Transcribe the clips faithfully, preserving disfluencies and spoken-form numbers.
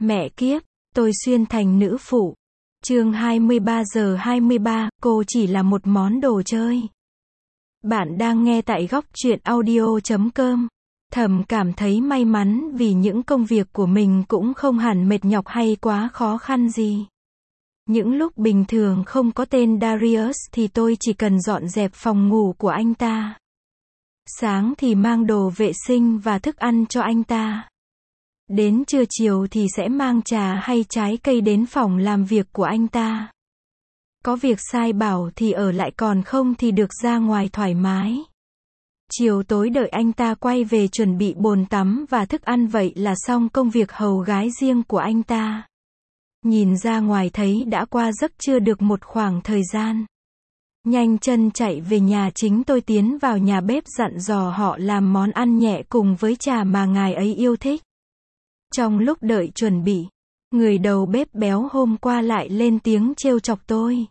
Mẹ kiếp, tôi xuyên thành nữ phụ. Chương hai mươi ba giờ hai mươi ba, cô chỉ là một món đồ chơi. Bạn đang nghe tại góc truyện audio chấm com. Thầm cảm thấy may mắn vì những công việc của mình cũng không hẳn mệt nhọc hay quá khó khăn gì. Những lúc bình thường không có tên Darius thì tôi chỉ cần dọn dẹp phòng ngủ của anh ta. Sáng thì mang đồ vệ sinh và thức ăn cho anh ta. Đến trưa chiều thì sẽ mang trà hay trái cây đến phòng làm việc của anh ta. Có việc sai bảo thì ở lại, còn không thì được ra ngoài thoải mái. Chiều tối đợi anh ta quay về chuẩn bị bồn tắm và thức ăn, vậy là xong công việc hầu gái riêng của anh ta. Nhìn ra ngoài thấy đã qua giấc trưa được một khoảng thời gian. Nhanh chân chạy về nhà chính tôi tiến vào nhà bếp dặn dò họ làm món ăn nhẹ cùng với trà mà ngài ấy yêu thích. Trong lúc đợi chuẩn bị, người đầu bếp béo hôm qua lại lên tiếng trêu chọc tôi.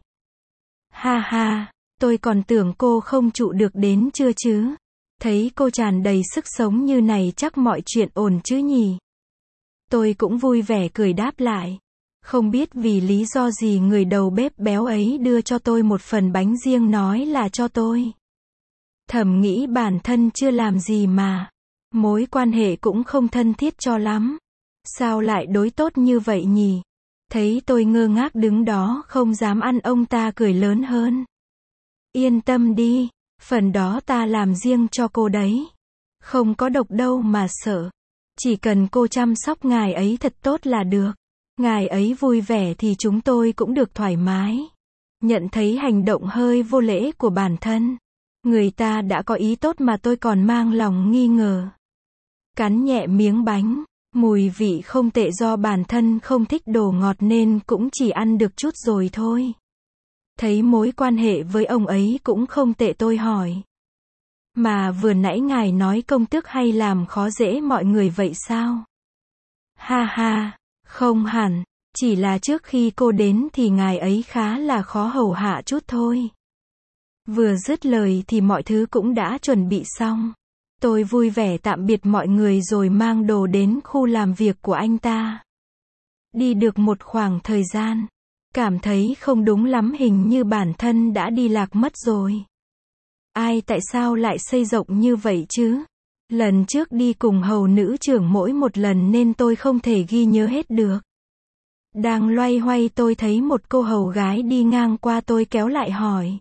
Ha ha, tôi còn tưởng cô không trụ được đến trưa chứ. Thấy cô tràn đầy sức sống như này chắc mọi chuyện ổn chứ nhỉ. Tôi cũng vui vẻ cười đáp lại. Không biết vì lý do gì người đầu bếp béo ấy đưa cho tôi một phần bánh riêng nói là cho tôi. Thầm nghĩ bản thân chưa làm gì mà. Mối quan hệ cũng không thân thiết cho lắm. Sao lại đối tốt như vậy nhỉ? Thấy tôi ngơ ngác đứng đó không dám ăn, ông ta cười lớn hơn. Yên tâm đi, phần đó ta làm riêng cho cô đấy. Không có độc đâu mà sợ. Chỉ cần cô chăm sóc ngài ấy thật tốt là được. Ngài ấy vui vẻ thì chúng tôi cũng được thoải mái. Nhận thấy hành động hơi vô lễ của bản thân. Người ta đã có ý tốt mà tôi còn mang lòng nghi ngờ. Cắn nhẹ miếng bánh. Mùi vị không tệ, do bản thân không thích đồ ngọt nên cũng chỉ ăn được chút rồi thôi. Thấy mối quan hệ với ông ấy cũng không tệ, tôi hỏi. Mà vừa nãy ngài nói công tước hay làm khó dễ mọi người vậy sao? Ha ha, không hẳn, chỉ là trước khi cô đến thì ngài ấy khá là khó hầu hạ chút thôi. Vừa dứt lời thì mọi thứ cũng đã chuẩn bị xong. Tôi vui vẻ tạm biệt mọi người rồi mang đồ đến khu làm việc của anh ta. Đi được một khoảng thời gian, cảm thấy không đúng lắm, hình như bản thân đã đi lạc mất rồi. Ai tại sao lại xây rộng như vậy chứ? Lần trước đi cùng hầu nữ trưởng mỗi một lần nên tôi không thể ghi nhớ hết được. Đang loay hoay tôi thấy một cô hầu gái đi ngang qua, tôi kéo lại hỏi.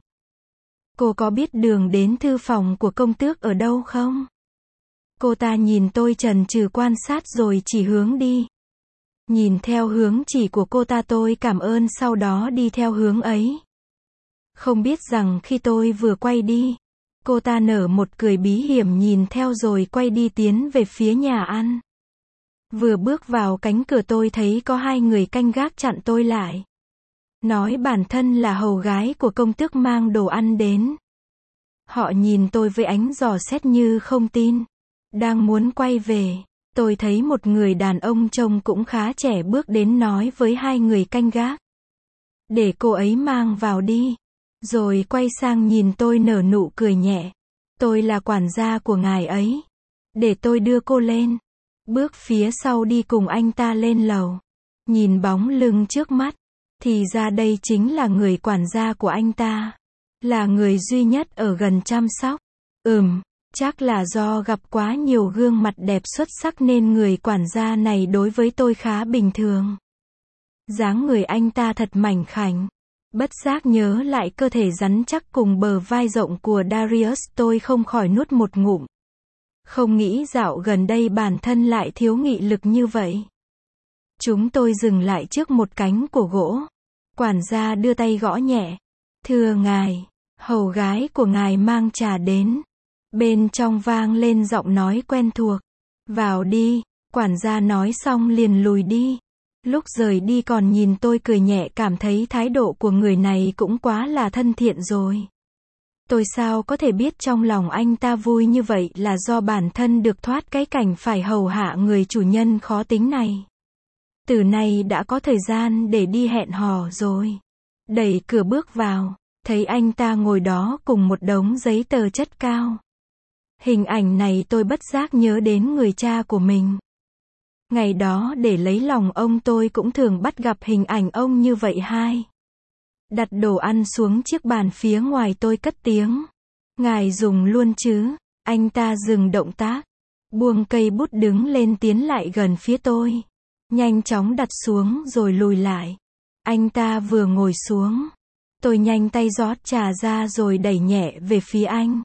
Cô có biết đường đến thư phòng của công tước ở đâu không? Cô ta nhìn tôi chần chừ quan sát rồi chỉ hướng đi. Nhìn theo hướng chỉ của cô ta tôi cảm ơn, sau đó đi theo hướng ấy. Không biết rằng khi tôi vừa quay đi, cô ta nở một cười bí hiểm nhìn theo rồi quay đi tiến về phía nhà ăn. Vừa bước vào cánh cửa tôi thấy có hai người canh gác chặn tôi lại. Nói bản thân là hầu gái của công tước mang đồ ăn đến. Họ nhìn tôi với ánh dò xét như không tin. Đang muốn quay về, tôi thấy một người đàn ông trông cũng khá trẻ bước đến nói với hai người canh gác. Để cô ấy mang vào đi. Rồi quay sang nhìn tôi nở nụ cười nhẹ. Tôi là quản gia của ngài ấy. Để tôi đưa cô lên. Bước phía sau đi cùng anh ta lên lầu. Nhìn bóng lưng trước mắt. Thì ra đây chính là người quản gia của anh ta. Là người duy nhất ở gần chăm sóc. Ừm. Chắc là do gặp quá nhiều gương mặt đẹp xuất sắc nên người quản gia này đối với tôi khá bình thường. Dáng người anh ta thật mảnh khảnh. Bất giác nhớ lại cơ thể rắn chắc cùng bờ vai rộng của Darius, tôi không khỏi nuốt một ngụm. Không nghĩ dạo gần đây bản thân lại thiếu nghị lực như vậy. Chúng tôi dừng lại trước một cánh của gỗ. Quản gia đưa tay gõ nhẹ. Thưa ngài, hầu gái của ngài mang trà đến. Bên trong vang lên giọng nói quen thuộc. Vào đi, quản gia nói xong liền lùi đi. Lúc rời đi còn nhìn tôi cười nhẹ, cảm thấy thái độ của người này cũng quá là thân thiện rồi. Tôi sao có thể biết trong lòng anh ta vui như vậy là do bản thân được thoát cái cảnh phải hầu hạ người chủ nhân khó tính này. Từ nay đã có thời gian để đi hẹn hò rồi. Đẩy cửa bước vào, thấy anh ta ngồi đó cùng một đống giấy tờ chất cao. Hình ảnh này tôi bất giác nhớ đến người cha của mình. Ngày đó để lấy lòng ông tôi cũng thường bắt gặp hình ảnh ông như vậy hai. Đặt đồ ăn xuống chiếc bàn phía ngoài tôi cất tiếng. Ngài dùng luôn chứ? Anh ta dừng động tác. Buông cây bút đứng lên tiến lại gần phía tôi. Nhanh chóng đặt xuống rồi lùi lại. Anh ta vừa ngồi xuống. Tôi nhanh tay rót trà ra rồi đẩy nhẹ về phía anh.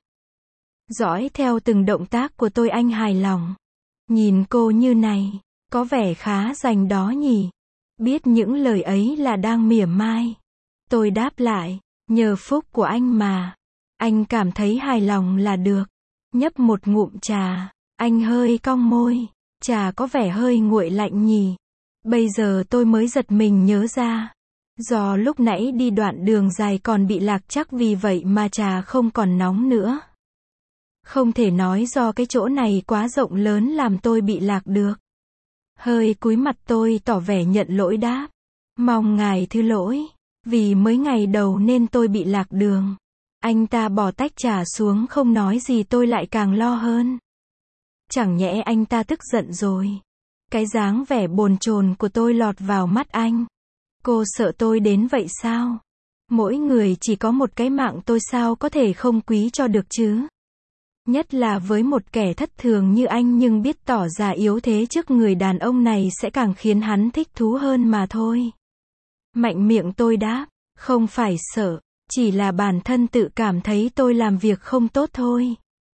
Dõi theo từng động tác của tôi anh hài lòng. Nhìn cô như này, có vẻ khá rành đó nhỉ? Biết những lời ấy là đang mỉa mai. Tôi đáp lại, nhờ phúc của anh mà. Anh cảm thấy hài lòng là được. Nhấp một ngụm trà, anh hơi cong môi. Trà có vẻ hơi nguội lạnh nhỉ? Bây giờ tôi mới giật mình nhớ ra. Do lúc nãy đi đoạn đường dài còn bị lạc chắc vì vậy mà trà không còn nóng nữa. Không thể nói do cái chỗ này quá rộng lớn làm tôi bị lạc được. Hơi cúi mặt tôi tỏ vẻ nhận lỗi đáp. Mong ngài thứ lỗi. Vì mới ngày đầu nên tôi bị lạc đường. Anh ta bỏ tách trà xuống không nói gì tôi lại càng lo hơn. Chẳng nhẽ anh ta tức giận rồi. Cái dáng vẻ bồn chồn của tôi lọt vào mắt anh. Cô sợ tôi đến vậy sao? Mỗi người chỉ có một cái mạng tôi sao có thể không quý cho được chứ? Nhất là với một kẻ thất thường như anh nhưng biết tỏ ra yếu thế trước người đàn ông này sẽ càng khiến hắn thích thú hơn mà thôi. Mạnh miệng tôi đáp, không phải sợ, chỉ là bản thân tự cảm thấy tôi làm việc không tốt thôi.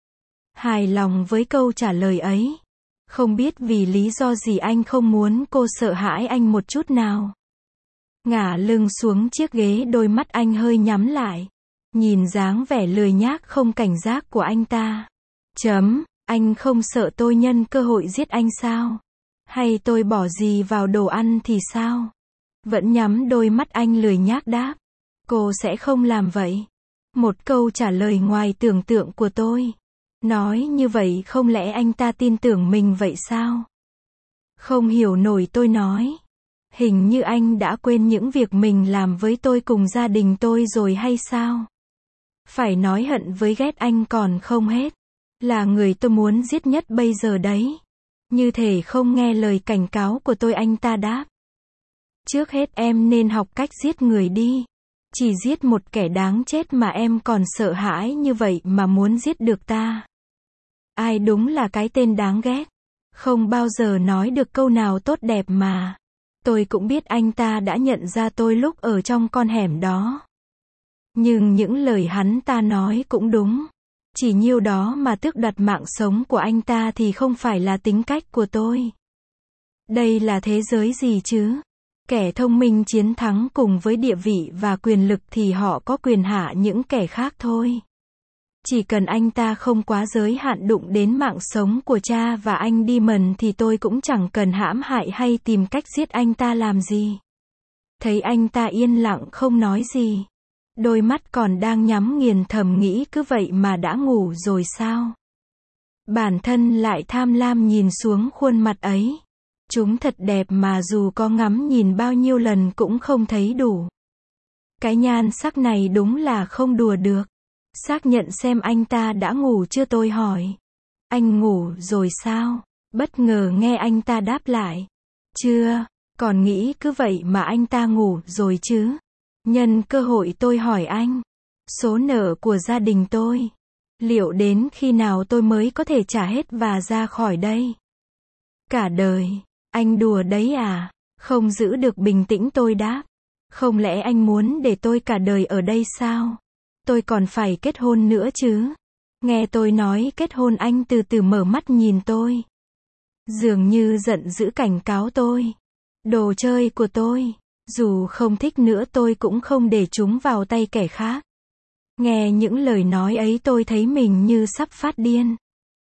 Hài lòng với câu trả lời ấy. Không biết vì lý do gì anh không muốn cô sợ hãi anh một chút nào. Ngả lưng xuống chiếc ghế đôi mắt anh hơi nhắm lại. Nhìn dáng vẻ lười nhác không cảnh giác của anh ta. Chấm, anh không sợ tôi nhân cơ hội giết anh sao? Hay tôi bỏ gì vào đồ ăn thì sao? Vẫn nhắm đôi mắt anh lười nhác đáp. Cô sẽ không làm vậy. Một câu trả lời ngoài tưởng tượng của tôi. Nói như vậy không lẽ anh ta tin tưởng mình vậy sao? Không hiểu nổi tôi nói. Hình như anh đã quên những việc mình làm với tôi cùng gia đình tôi rồi hay sao? Phải nói hận với ghét anh còn không hết. Là người tôi muốn giết nhất bây giờ đấy. Như thể không nghe lời cảnh cáo của tôi anh ta đáp. Trước hết em nên học cách giết người đi. Chỉ giết một kẻ đáng chết mà em còn sợ hãi như vậy mà muốn giết được ta. Ai đúng là cái tên đáng ghét. Không bao giờ nói được câu nào tốt đẹp mà. Tôi cũng biết anh ta đã nhận ra tôi lúc ở trong con hẻm đó. Nhưng những lời hắn ta nói cũng đúng. Chỉ nhiêu đó mà tước đoạt mạng sống của anh ta thì không phải là tính cách của tôi. Đây là thế giới gì chứ? Kẻ thông minh chiến thắng cùng với địa vị và quyền lực thì họ có quyền hạ những kẻ khác thôi. Chỉ cần anh ta không quá giới hạn đụng đến mạng sống của cha và anh Demon thì tôi cũng chẳng cần hãm hại hay tìm cách giết anh ta làm gì. Thấy anh ta yên lặng không nói gì. Đôi mắt còn đang nhắm nghiền thầm nghĩ cứ vậy mà đã ngủ rồi sao? Bản thân lại tham lam nhìn xuống khuôn mặt ấy. Chúng thật đẹp mà dù có ngắm nhìn bao nhiêu lần cũng không thấy đủ. Cái nhan sắc này đúng là không đùa được. Xác nhận xem anh ta đã ngủ chưa tôi hỏi. Anh ngủ rồi sao? Bất ngờ nghe anh ta đáp lại. Chưa, còn nghĩ cứ vậy mà anh ta ngủ rồi chứ. Nhân cơ hội tôi hỏi anh. Số nợ của gia đình tôi. Liệu đến khi nào tôi mới có thể trả hết và ra khỏi đây? Cả đời. Anh đùa đấy à? Không giữ được bình tĩnh tôi đáp. Không lẽ anh muốn để tôi cả đời ở đây sao? Tôi còn phải kết hôn nữa chứ. Nghe tôi nói kết hôn anh từ từ mở mắt nhìn tôi. Dường như giận dữ cảnh cáo tôi. Đồ chơi của tôi. Dù không thích nữa tôi cũng không để chúng vào tay kẻ khác. Nghe những lời nói ấy tôi thấy mình như sắp phát điên.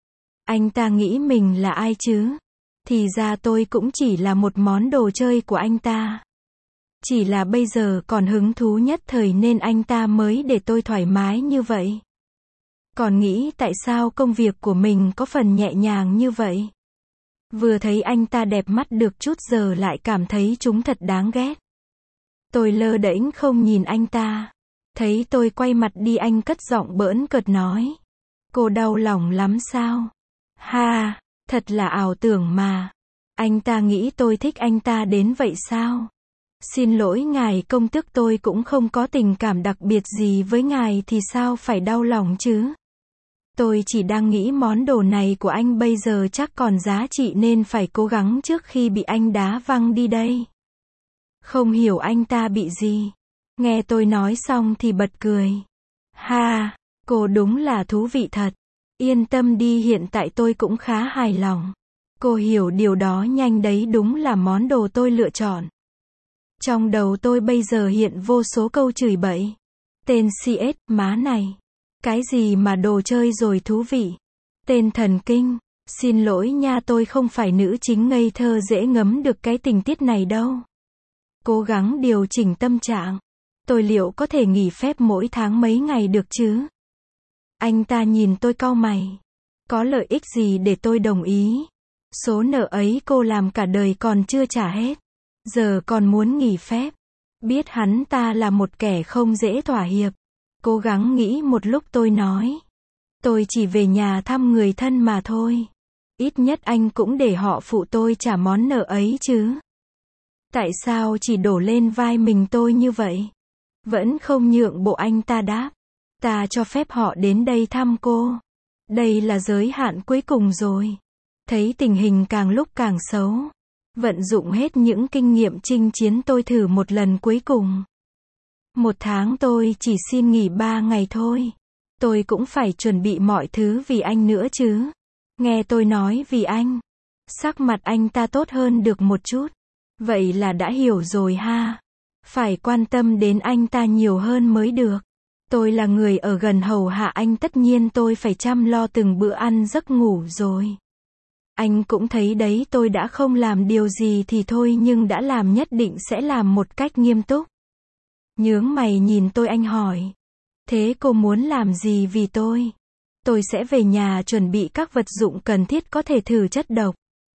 Anh ta nghĩ mình là ai chứ? Thì ra tôi cũng chỉ là một món đồ chơi của anh ta. Chỉ là bây giờ còn hứng thú nhất thời nên anh ta mới để tôi thoải mái như vậy. Còn nghĩ tại sao công việc của mình có phần nhẹ nhàng như vậy. Vừa thấy anh ta đẹp mắt được chút giờ lại cảm thấy chúng thật đáng ghét. Tôi lơ đễnh không nhìn anh ta. Thấy tôi quay mặt đi anh cất giọng bỡn cợt nói. Cô đau lòng lắm sao? Ha, thật là ảo tưởng mà. Anh ta nghĩ tôi thích anh ta đến vậy sao? Xin lỗi ngài công tước, tôi cũng không có tình cảm đặc biệt gì với ngài thì sao phải đau lòng chứ? Tôi chỉ đang nghĩ món đồ này của anh bây giờ chắc còn giá trị nên phải cố gắng trước khi bị anh đá văng đi đây. Không hiểu anh ta bị gì. Nghe tôi nói xong thì bật cười. Ha, cô đúng là thú vị thật. Yên tâm đi, hiện tại tôi cũng khá hài lòng. Cô hiểu điều đó nhanh đấy, đúng là món đồ tôi lựa chọn. Trong đầu tôi bây giờ hiện vô số câu chửi bậy. Tên xê ét, má này. Cái gì mà đồ chơi rồi thú vị. Tên thần kinh. Xin lỗi nha, tôi không phải nữ chính ngây thơ dễ ngấm được cái tình tiết này đâu. Cố gắng điều chỉnh tâm trạng. Tôi liệu có thể nghỉ phép mỗi tháng mấy ngày được chứ? Anh ta nhìn tôi cau mày. Có lợi ích gì để tôi đồng ý? Số nợ ấy cô làm cả đời còn chưa trả hết. Giờ còn muốn nghỉ phép. Biết hắn ta là một kẻ không dễ thỏa hiệp. Cố gắng nghĩ một lúc tôi nói. Tôi chỉ về nhà thăm người thân mà thôi. Ít nhất anh cũng để họ phụ tôi trả món nợ ấy chứ. Tại sao chỉ đổ lên vai mình tôi như vậy? Vẫn không nhượng bộ, anh ta đáp. Ta cho phép họ đến đây thăm cô. Đây là giới hạn cuối cùng rồi. Thấy tình hình càng lúc càng xấu. Vận dụng hết những kinh nghiệm chinh chiến, tôi thử một lần cuối cùng. Một tháng tôi chỉ xin nghỉ ba ngày thôi. Tôi cũng phải chuẩn bị mọi thứ vì anh nữa chứ. Nghe tôi nói vì anh. Sắc mặt anh ta tốt hơn được một chút. Vậy là đã hiểu rồi ha. Phải quan tâm đến anh ta nhiều hơn mới được. Tôi là người ở gần hầu hạ anh, tất nhiên tôi phải chăm lo từng bữa ăn giấc ngủ rồi. Anh cũng thấy đấy, tôi đã không làm điều gì thì thôi nhưng đã làm nhất định sẽ làm một cách nghiêm túc. Nhướng mày nhìn tôi, anh hỏi. Thế cô muốn làm gì vì tôi? Tôi sẽ về nhà chuẩn bị các vật dụng cần thiết, có thể thử chất độc.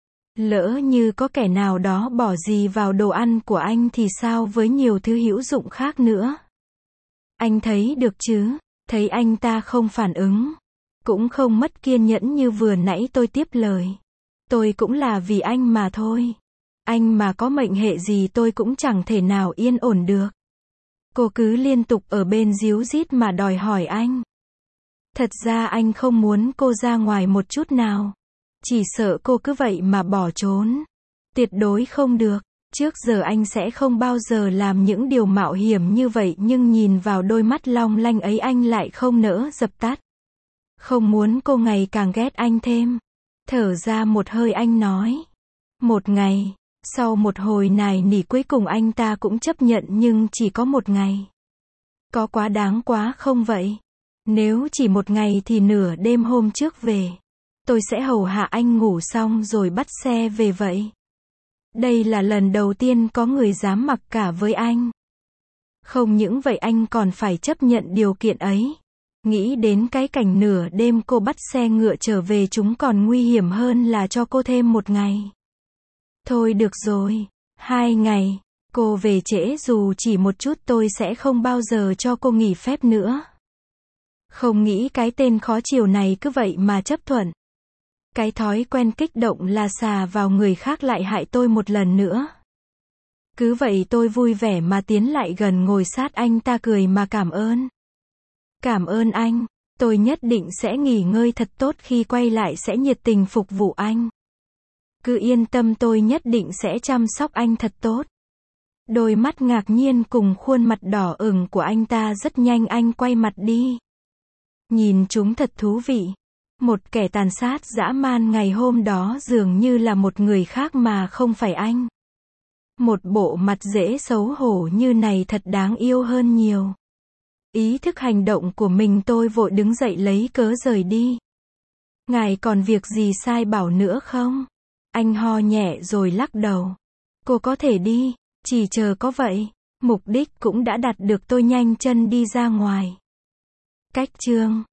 Lỡ như có kẻ nào đó bỏ gì vào đồ ăn của anh thì sao với nhiều thứ hữu dụng khác nữa? Anh thấy được chứ? Thấy anh ta không phản ứng. Cũng không mất kiên nhẫn như vừa nãy, tôi tiếp lời. Tôi cũng là vì anh mà thôi. Anh mà có mệnh hệ gì tôi cũng chẳng thể nào yên ổn được. Cô cứ liên tục ở bên díu dít mà đòi hỏi anh. Thật ra anh không muốn cô ra ngoài một chút nào. Chỉ sợ cô cứ vậy mà bỏ trốn. Tuyệt đối không được. Trước giờ anh sẽ không bao giờ làm những điều mạo hiểm như vậy, nhưng nhìn vào đôi mắt long lanh ấy anh lại không nỡ dập tắt. Không muốn cô ngày càng ghét anh thêm. Thở ra một hơi anh nói. Một ngày. Sau một hồi nài nỉ cuối cùng anh ta cũng chấp nhận, nhưng chỉ có một ngày. Có quá đáng quá không vậy? Nếu chỉ một ngày thì nửa đêm hôm trước về. Tôi sẽ hầu hạ anh ngủ xong rồi bắt xe về vậy. Đây là lần đầu tiên có người dám mặc cả với anh. Không những vậy anh còn phải chấp nhận điều kiện ấy. Nghĩ đến cái cảnh nửa đêm cô bắt xe ngựa trở về, chúng còn nguy hiểm hơn là cho cô thêm một ngày. Thôi được rồi. Hai ngày. Cô về trễ dù chỉ một chút tôi sẽ không bao giờ cho cô nghỉ phép nữa. Không nghĩ cái tên khó chiều này cứ vậy mà chấp thuận. Cái thói quen kích động là xà vào người khác lại hại tôi một lần nữa. Cứ vậy tôi vui vẻ mà tiến lại gần, ngồi sát anh ta cười mà cảm ơn. Cảm ơn anh. Tôi nhất định sẽ nghỉ ngơi thật tốt, khi quay lại sẽ nhiệt tình phục vụ anh. Cứ yên tâm, tôi nhất định sẽ chăm sóc anh thật tốt. Đôi mắt ngạc nhiên cùng khuôn mặt đỏ ửng của anh ta rất nhanh anh quay mặt đi. Nhìn chúng thật thú vị. Một kẻ tàn sát dã man ngày hôm đó dường như là một người khác mà không phải anh. Một bộ mặt dễ xấu hổ như này thật đáng yêu hơn nhiều. Ý thức hành động của mình, tôi vội đứng dậy lấy cớ rời đi. Ngài còn việc gì sai bảo nữa không? Anh ho nhẹ rồi lắc đầu. Cô có thể đi, chỉ chờ có vậy. Mục đích cũng đã đạt được, tôi nhanh chân đi ra ngoài. Cách chương